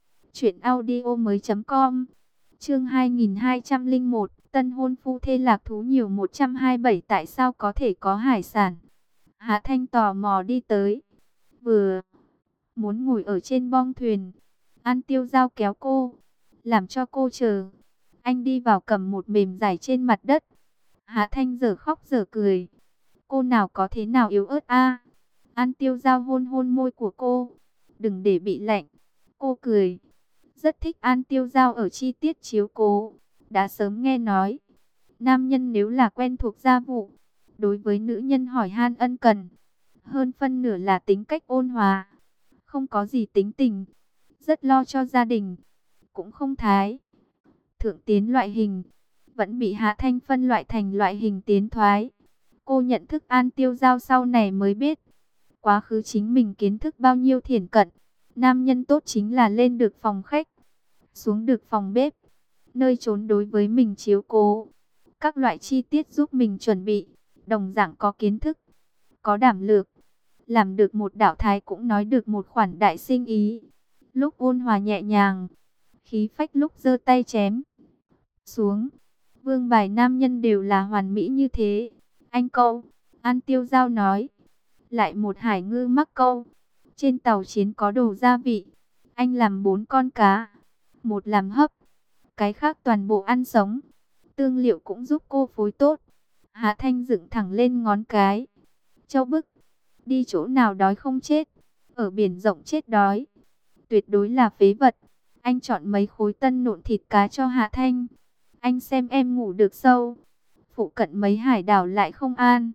truyệnaudiomoi.com. Chương 2201. Tân hôn phu thê lạc thú nhiều 127. Tại sao có thể có hải sản? Hạ Thanh tò mò đi tới. Vừa muốn ngồi ở trên bong thuyền. An Tiêu Giao kéo cô. Làm cho cô chờ. Anh đi vào cầm một mềm giải trên mặt đất. Hạ Thanh giờ khóc giờ cười. Cô nào có thế nào yếu ớt a? An Tiêu Giao hôn hôn môi của cô. Đừng để bị lạnh. Cô cười. Rất thích An Tiêu Giao ở chi tiết chiếu cố. Đã sớm nghe nói. Nam nhân nếu là quen thuộc gia vụ. Đối với nữ nhân hỏi han ân cần. Hơn phân nửa là tính cách ôn hòa. Không có gì tính tình. Rất lo cho gia đình. Cũng không thái thượng tiến loại hình. Vẫn bị Hạ Thanh phân loại thành loại hình tiến thoái. Cô nhận thức An Tiêu Giao sau này mới biết. Quá khứ chính mình kiến thức bao nhiêu thiển cận. Nam nhân tốt chính là lên được phòng khách. Xuống được phòng bếp. Nơi trốn đối với mình chiếu cố. Các loại chi tiết giúp mình chuẩn bị. Đồng dạng có kiến thức. Có đảm lược. làm được một đạo thái cũng nói được một khoản đại sinh ý. Lúc ôn hòa nhẹ nhàng, khí phách lúc giơ tay chém xuống. Vương bài nam nhân đều là hoàn mỹ như thế. Anh câu, An Tiêu Giao nói. Lại một hải ngư mắc câu. Trên tàu chiến có đồ gia vị. Anh làm 4 con cá. Một làm hấp. Cái khác toàn bộ ăn sống. Tương liệu cũng giúp cô phối tốt. Hạ Thanh dựng thẳng lên ngón cái. Châu bức. Đi chỗ nào đói không chết. Ở biển rộng chết đói. Tuyệt đối là phế vật. Anh chọn mấy khối tân nộn thịt cá cho Hạ Thanh. Anh xem em ngủ được sâu. Phụ cận mấy hải đảo lại không an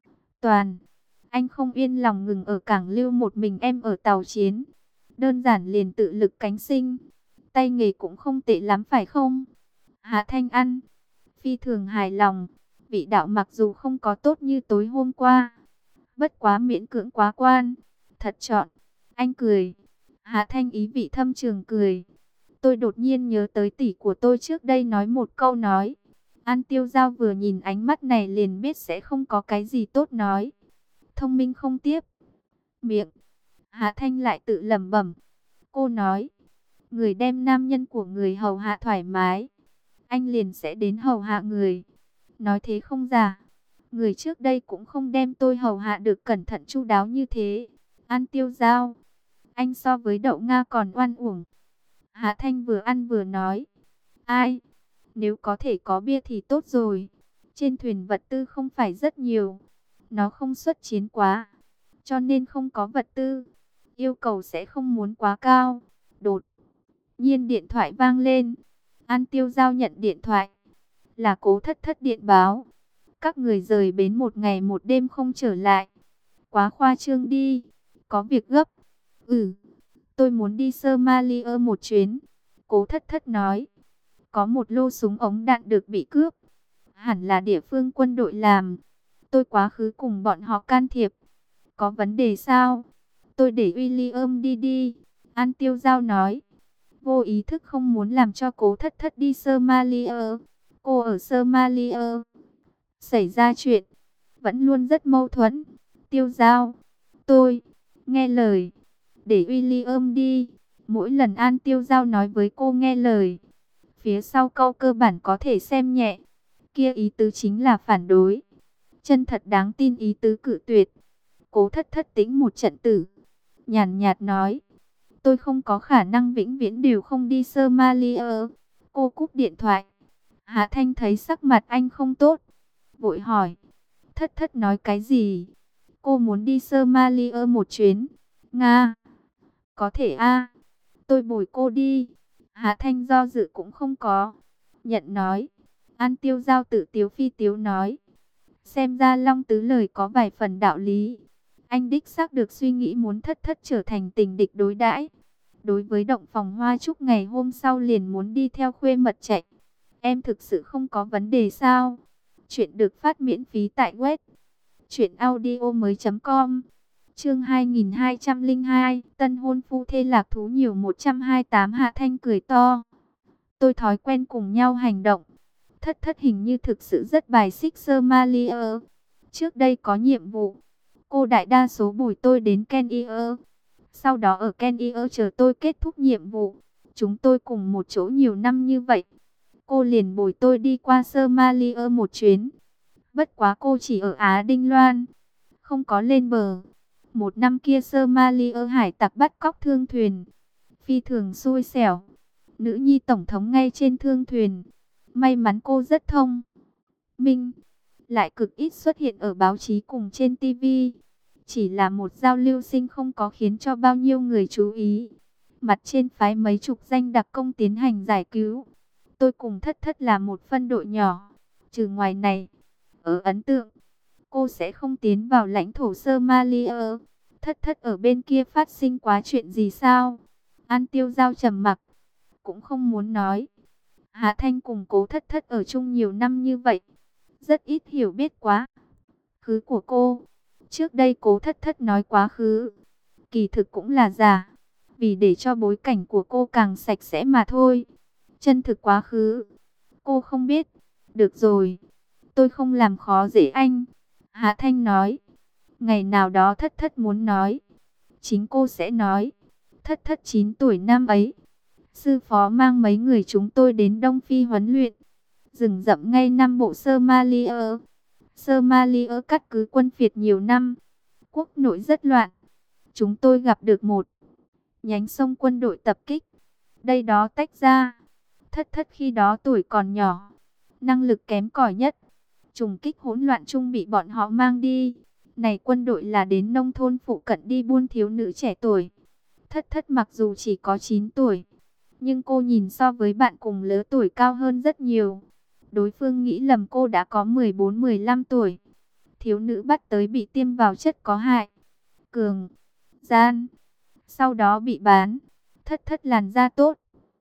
toàn. Anh không yên lòng ngừng ở cảng lưu một mình em ở tàu chiến. Đơn giản liền tự lực cánh sinh. Tay nghề cũng không tệ lắm phải không? Hạ Thanh ăn. Phi thường hài lòng. Vị đạo mặc dù không có tốt như tối hôm qua. Bất quá miễn cưỡng quá quan. Thật chọn. Anh cười. Hạ Thanh ý vị thâm trường cười. Tôi đột nhiên nhớ tới tỷ của tôi trước đây nói một câu nói. An Tiêu Giao vừa nhìn ánh mắt này liền biết sẽ không có cái gì tốt nói. Thông minh không tiếp miệng. Hạ Thanh lại tự lẩm bẩm. Cô nói, người đem nam nhân của người hầu hạ thoải mái, anh liền sẽ đến hầu hạ người. Nói thế không giả. Người trước đây cũng không đem tôi hầu hạ được cẩn thận chu đáo như thế. An Tiêu Giao, anh so với đậu Nga còn oan uổng. Hạ Thanh vừa ăn vừa nói. Ai, nếu có thể có bia thì tốt rồi. Trên thuyền vật tư không phải rất nhiều. Nó không xuất chiến quá, cho nên không có vật tư. Yêu cầu sẽ không muốn quá cao. Đột nhiên điện thoại vang lên. An Tiêu Giao nhận điện thoại. Là Cố Thất Thất điện báo. Các người rời bến 1 ngày 1 đêm không trở lại. Quá khoa trương đi. Có việc gấp. Tôi muốn đi Somalia một chuyến. Cố Thất Thất nói. Có một lô súng ống đạn được bị cướp. Hẳn là địa phương quân đội làm. Tôi quá khứ cùng bọn họ can thiệp. Có vấn đề sao? Tôi để William đi. An Tiêu Giao nói. Vô ý thức không muốn làm cho Cố Thất Thất đi Somalia. Cô ở Somalia xảy ra chuyện, vẫn luôn rất mâu thuẫn. Tiêu Giao, tôi nghe lời, để William đi. Mỗi lần An Tiêu Giao nói với cô nghe lời, phía sau câu cơ bản có thể xem nhẹ. Kia ý tứ chính là phản đối. Chân thật đáng tin ý tứ cự tuyệt. Cố Thất Thất tĩnh một trận tử, nhàn nhạt nói. Tôi không có khả năng vĩnh viễn đều không đi Somalia. Cô cúp điện thoại. Hạ Thanh thấy sắc mặt anh không tốt, vội hỏi. Thất Thất nói cái gì? Cô muốn đi Somalia một chuyến. Nga. Có thể a. Tôi bồi cô đi. Hạ Thanh do dự cũng không có. Nhận nói. An Tiêu Giao tự tiếu phi tiếu nói. Xem ra Long Tứ lời có vài phần đạo lý. Anh đích xác được suy nghĩ muốn Thất Thất trở thành tình địch đối đãi. Đối với động phòng hoa chúc ngày hôm sau liền muốn đi theo khuê mật chạy. Em thực sự không có vấn đề sao? Chuyện được phát miễn phí tại web truyệnaudiomoi.com. Chương 2202, tân hôn phu thê lạc thú nhiều 128. Hạ Thanh cười to. Tôi thói quen cùng nhau hành động. Thất Thất hình như thực sự rất bài xích Somalia. Trước đây có nhiệm vụ, cô đại đa số bồi tôi đến Kenya. Sau đó ở Kenya chờ tôi kết thúc nhiệm vụ. Chúng tôi cùng một chỗ nhiều năm như vậy. Cô liền bồi tôi đi qua Somalia một chuyến. Bất quá cô chỉ ở Á Đinh Loan, không có lên bờ. Một năm kia Somalia hải tặc bắt cóc thương thuyền. Phi thường xui xẻo. Nữ nhi tổng thống ngay trên thương thuyền. May mắn cô rất thông minh, lại cực ít xuất hiện ở báo chí cùng trên TV. Chỉ là một giao lưu sinh không có khiến cho bao nhiêu người chú ý. Mặt trên phái mấy chục danh đặc công tiến hành giải cứu. Tôi cùng Thất Thất là một phân đội nhỏ. Trừ ngoài này, ở ấn tượng, cô sẽ không tiến vào lãnh thổ Somalia. Thất Thất ở bên kia phát sinh quá chuyện gì sao? An Tiêu Giao trầm mặc, cũng không muốn nói. Hạ Thanh cùng Cố Thất Thất ở chung nhiều năm như vậy, rất ít hiểu biết quá khứ của cô. Trước đây Cố Thất Thất nói quá khứ, kỳ thực cũng là giả, vì để cho bối cảnh của cô càng sạch sẽ mà thôi. Chân thực quá khứ, cô không biết. Được rồi, tôi không làm khó dễ anh. Hạ Thanh nói. Ngày nào đó Thất Thất muốn nói, chính cô sẽ nói. Thất Thất 9 tuổi năm ấy, sư phó mang mấy người chúng tôi đến Đông Phi huấn luyện. Rừng rậm ngay Nam Bộ Somalia. Somalia cắt cứ quân phiệt nhiều năm, quốc nội rất loạn. Chúng tôi gặp được một nhánh sông quân đội tập kích. Đây đó tách ra. Thất Thất khi đó tuổi còn nhỏ, năng lực kém cỏi nhất. Trùng kích hỗn loạn chung bị bọn họ mang đi. Này quân đội là đến nông thôn phụ cận đi buôn thiếu nữ trẻ tuổi. Thất Thất mặc dù chỉ có 9 tuổi, nhưng cô nhìn so với bạn cùng lứa tuổi cao hơn rất nhiều. Đối phương nghĩ lầm cô đã có 14-15 tuổi. Thiếu nữ bắt tới bị tiêm vào chất có hại, cường, gian. Sau đó bị bán. Thất Thất làn da tốt,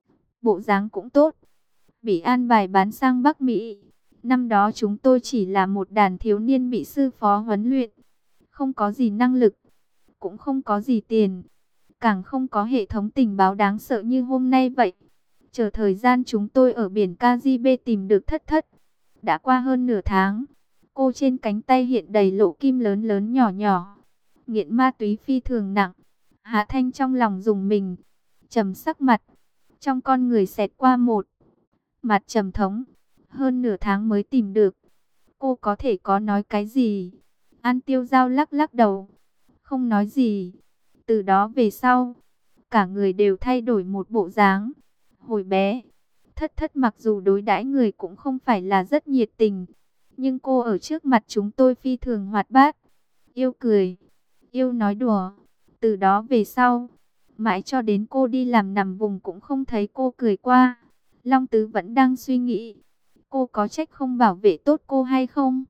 bộ dáng cũng tốt, bị an bài bán sang Bắc Mỹ. Năm đó chúng tôi chỉ là một đàn thiếu niên bị sư phó huấn luyện. Không có gì năng lực, cũng không có gì tiền, càng không có hệ thống tình báo đáng sợ như hôm nay vậy. Chờ thời gian chúng tôi ở biển Caribe tìm được Thất Thất. Đã qua hơn nửa tháng, cô trên cánh tay hiện đầy lỗ kim lớn lớn nhỏ nhỏ. Nghiện ma túy phi thường nặng. Hạ Thanh trong lòng rùng mình, trầm sắc mặt. Trong con người xẹt qua một mặt trầm thống. Hơn nửa tháng mới tìm được. Cô có thể có nói cái gì? An Tiêu Giao lắc lắc đầu, không nói gì. Từ đó về sau, cả người đều thay đổi một bộ dáng. Hồi bé, Thất Thất mặc dù đối đãi người cũng không phải là rất nhiệt tình, nhưng cô ở trước mặt chúng tôi phi thường hoạt bát, yêu cười, yêu nói đùa. Từ đó về sau, mãi cho đến cô đi làm nằm vùng cũng không thấy cô cười qua. Long Tứ vẫn đang suy nghĩ, cô có trách không bảo vệ tốt cô hay không?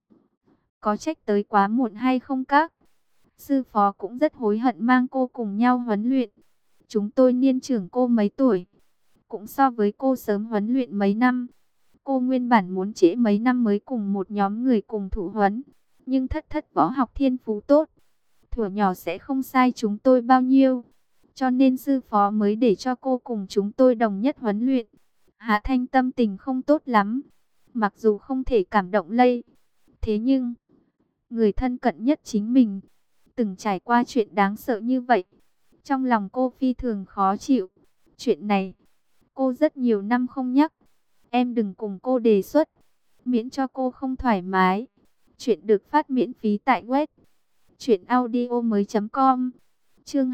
Có trách tới quá muộn hay không các? Sư phó cũng rất hối hận mang cô cùng nhau huấn luyện. Chúng tôi niên trưởng cô mấy tuổi, cũng so với cô sớm huấn luyện mấy năm. Cô nguyên bản muốn trễ mấy năm mới cùng một nhóm người cùng thụ huấn. Nhưng Thất Thất võ học thiên phú tốt, thuở nhỏ sẽ không sai chúng tôi bao nhiêu. Cho nên sư phó mới để cho cô cùng chúng tôi đồng nhất huấn luyện. Hạ Thanh tâm tình không tốt lắm. Mặc dù không thể cảm động lây, thế nhưng người thân cận nhất chính mình từng trải qua chuyện đáng sợ như vậy. Trong lòng cô phi thường khó chịu. Chuyện này cô rất nhiều năm không nhắc. Em đừng cùng cô đề xuất, miễn cho cô không thoải mái. Chuyện được phát miễn phí tại web truyệnaudiomoi.com. Chương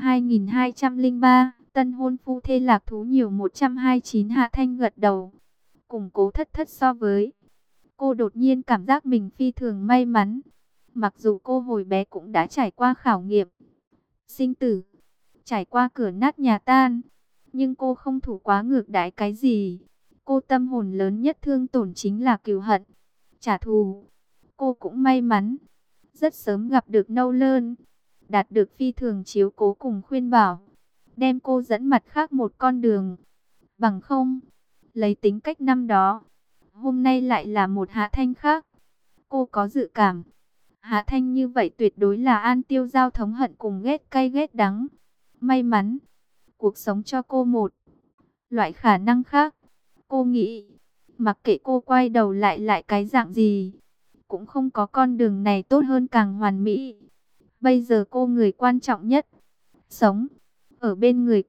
2203, tân hôn phu thê lạc thú nhiều 129. Hạ Thanh gật đầu. Cùng Cố Thất Thất so với, cô đột nhiên cảm giác mình phi thường may mắn. Mặc dù cô hồi bé cũng đã trải qua khảo nghiệm sinh tử, trải qua cửa nát nhà tan, nhưng cô không thủ quá ngược đãi cái gì. Cô tâm hồn lớn nhất thương tổn chính là cừu hận, trả thù. Cô cũng may mắn, rất sớm gặp được Nolan, đạt được phi thường chiếu cố cùng khuyên bảo, đem cô dẫn mặt khác một con đường. Bằng không, lấy tính cách năm đó, hôm nay lại là một Hạ Thanh khác. Cô có dự cảm, Hạ Thanh như vậy tuyệt đối là An Tiêu Giao thống hận cùng ghét cay ghét đắng. May mắn, cuộc sống cho cô một loại khả năng khác. Cô nghĩ, mặc kệ cô quay đầu lại cái dạng gì, cũng không có con đường này tốt hơn càng hoàn mỹ. Bây giờ cô người quan trọng nhất, sống ở bên người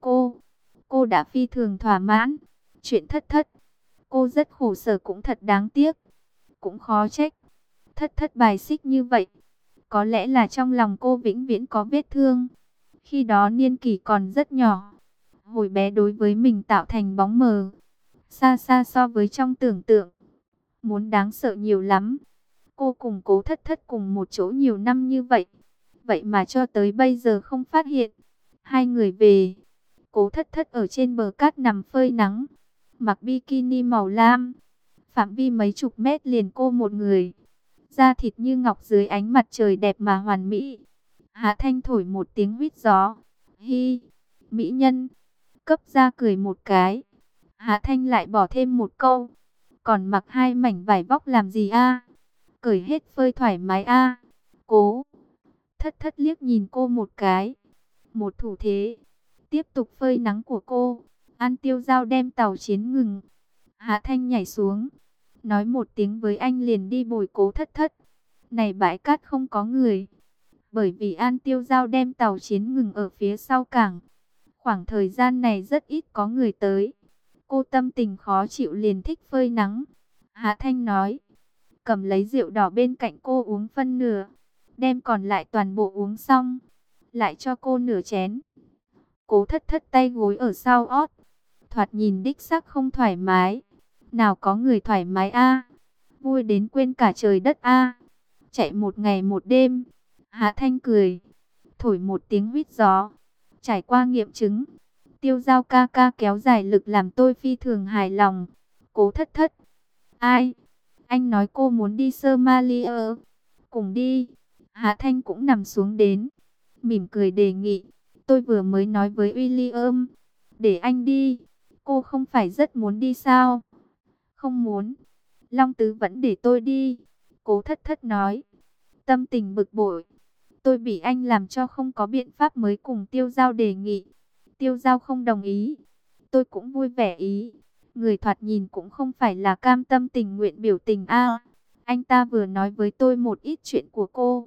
cô đã phi thường thỏa mãn. Chuyện Thất Thất, cô rất khổ sở cũng thật đáng tiếc. Cũng khó trách Thất Thất bài xích như vậy. Có lẽ là trong lòng cô vĩnh viễn có vết thương. Khi đó niên kỷ còn rất nhỏ, hồi bé đối với mình tạo thành bóng mờ, xa xa so với trong tưởng tượng, muốn đáng sợ nhiều lắm. Cô cùng Cố Thất Thất cùng một chỗ nhiều năm như vậy, vậy mà cho tới bây giờ không phát hiện. Hai người về, Cố Thất Thất ở trên bờ cát nằm phơi nắng, mặc bikini màu lam, phạm vi mấy chục mét liền cô một người, da thịt như ngọc dưới ánh mặt trời đẹp mà hoàn mỹ. Hạ Thanh thổi một tiếng huýt gió, hi, mỹ nhân, cấp ra cười một cái. Hạ Thanh lại bỏ thêm một câu, còn mặc hai mảnh vải vóc làm gì a? Cởi hết phơi thoải mái a. Cố Thất Thất liếc nhìn cô một cái, một thủ thế, tiếp tục phơi nắng của cô. An Tiêu Giao đem tàu chiến ngừng. Hạ Thanh nhảy xuống, nói một tiếng với anh liền đi bồi Cố Thất Thất. Này bãi cát không có người, bởi vì An Tiêu Giao đem tàu chiến ngừng ở phía sau cảng. Khoảng thời gian này rất ít có người tới. Cô tâm tình khó chịu liền thích phơi nắng. Hạ Thanh nói, cầm lấy rượu đỏ bên cạnh cô uống phân nửa, đem còn lại toàn bộ uống xong, lại cho cô nửa chén. Cố Thất Thất tay gối ở sau ót, thoạt nhìn đích xác không thoải mái. Nào có người thoải mái a, vui đến quên cả trời đất a. Chạy một ngày một đêm. Hạ Thanh cười, thổi một tiếng huýt gió. Trải qua nghiệm chứng, Tiêu Giao ca ca kéo dài lực làm tôi phi thường hài lòng. Cố Thất Thất, ai? Anh nói cô muốn đi Somalia. Cùng đi. Hạ Thanh cũng nằm xuống đến, mỉm cười đề nghị. Tôi vừa mới nói với William, để anh đi. Cô không phải rất muốn đi sao? Không muốn. Long Tứ vẫn để tôi đi. Cố Thất Thất nói, tâm tình bực bội. Tôi bị anh làm cho không có biện pháp mới cùng Tiêu Giao đề nghị. Tiêu Giao không đồng ý. Tôi cũng vui vẻ ý. Người thoạt nhìn cũng không phải là cam tâm tình nguyện biểu tình a. Anh ta vừa nói với tôi một ít chuyện của cô.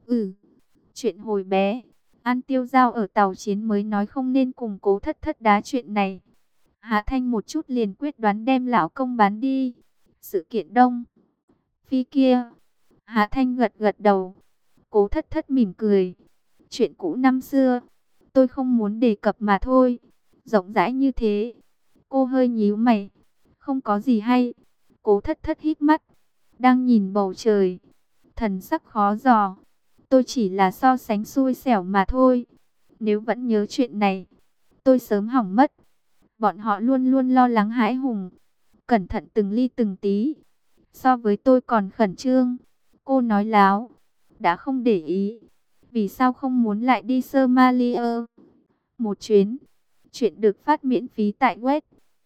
Chuyện hồi bé. An Tiêu Giao ở tàu chiến mới nói không nên cùng Cố Thất Thất đá chuyện này. Hạ Thanh một chút liền quyết đoán đem lão công bán đi. Sự kiện Đông Phi kia. Hạ Thanh gật gật đầu. Cố Thất Thất mỉm cười. Chuyện cũ năm xưa, tôi không muốn đề cập mà thôi. Rộng rãi như thế. Cô hơi nhíu mày. Không có gì hay. Cố Thất Thất hít mắt, đang nhìn bầu trời, thần sắc khó dò. Tôi chỉ là so sánh xui xẻo mà thôi. Nếu vẫn nhớ chuyện này, tôi sớm hỏng mất. Bọn họ luôn luôn lo lắng hãi hùng, cẩn thận từng ly từng tí. So với tôi còn khẩn trương. Cô nói láo, đã không để ý, vì sao không muốn lại đi Somalia một chuyến? Chuyện được phát miễn phí tại web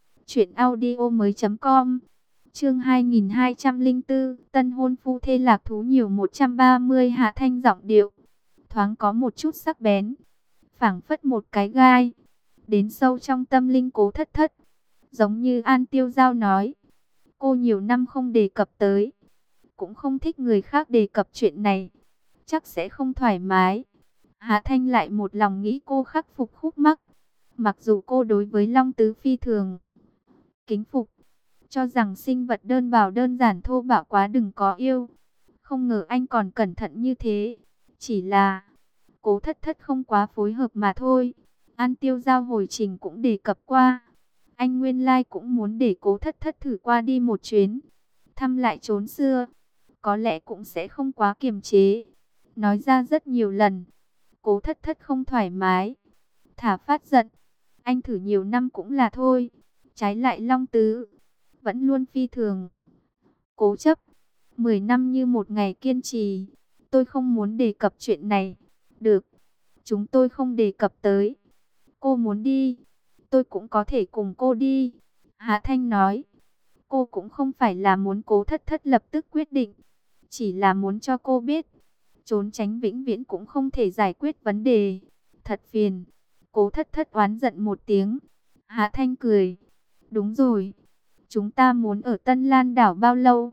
truyệnaudiomoi.com. Chương 2204, tân hôn phu thê lạc thú nhiều 130. Hạ Thanh giọng điệu thoáng có một chút sắc bén, phảng phất một cái gai đến sâu trong tâm linh Cố Thất Thất. Giống như An Tiêu Giao nói, cô nhiều năm không đề cập tới, cũng không thích người khác đề cập chuyện này, chắc sẽ không thoải mái. Hạ Thanh lại một lòng nghĩ cô khắc phục khúc mắc. Mặc dù cô đối với Long Tứ phi thường kính phục, cho rằng sinh vật đơn bào đơn giản thô bạo quá đừng có yêu. Không ngờ anh còn cẩn thận như thế. Chỉ là Cố Thất Thất không quá phối hợp mà thôi. An Tiêu Giao hồi trình cũng đề cập qua, anh nguyên lai cũng muốn để Cố Thất Thất thử qua đi một chuyến, thăm lại chốn xưa. Có lẽ cũng sẽ không quá kiềm chế. Nói ra rất nhiều lần, Cố Thất Thất không thoải mái, thả phát giận. Anh thử nhiều năm cũng là thôi. Trái lại Long Tứ vẫn luôn phi thường cố chấp. 10 năm như một ngày kiên trì. Tôi không muốn đề cập chuyện này. Được, chúng tôi không đề cập tới. Cô muốn đi, tôi cũng có thể cùng cô đi. Hạ Thanh nói, cô cũng không phải là muốn Cố Thất Thất lập tức quyết định, chỉ là muốn cho cô biết, trốn tránh vĩnh viễn cũng không thể giải quyết vấn đề. Thật phiền. Cố Thất Thất oán giận một tiếng. Hạ Thanh cười, đúng rồi, chúng ta muốn ở Tân Lan đảo bao lâu?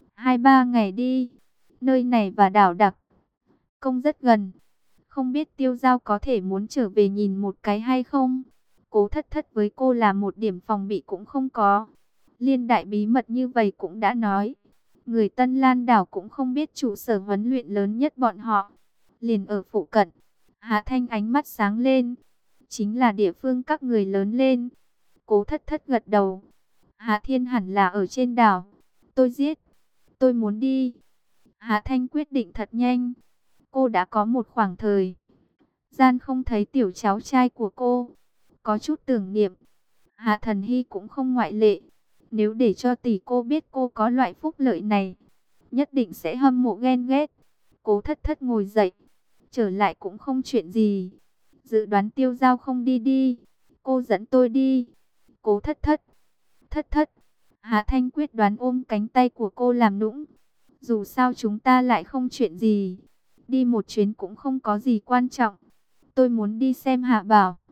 2-3 ngày đi. Nơi này và đảo Đặc Công rất gần. Không biết Tiêu Giao có thể muốn trở về nhìn một cái hay không? Cố Thất Thất với cô là một điểm phòng bị cũng không có. Liên đại bí mật như vậy cũng đã nói. Người Tân Lan đảo cũng không biết trụ sở huấn luyện lớn nhất bọn họ liền ở phụ cận. Hạ Thanh ánh mắt sáng lên. Chính là địa phương các người lớn lên. Cố Thất Thất gật đầu. Hạ Thiên hẳn là ở trên đảo. Tôi giết. Tôi muốn đi. Hạ Thanh quyết định thật nhanh. Cô đã có một khoảng thời gian không thấy tiểu cháu trai của cô, có chút tưởng niệm. Hạ Thần Hy cũng không ngoại lệ. Nếu để cho tỷ cô biết cô có loại phúc lợi này, nhất định sẽ hâm mộ ghen ghét. Cố Thất Thất ngồi dậy, trở lại cũng không chuyện gì. Dự đoán Tiêu Giao không đi đi, cô dẫn tôi đi. Cố Thất Thất, Thất Thất. Hạ Thanh quyết đoán ôm cánh tay của cô làm nũng. Dù sao chúng ta lại không chuyện gì, đi một chuyến cũng không có gì quan trọng. Tôi muốn đi xem Hạ Bảo.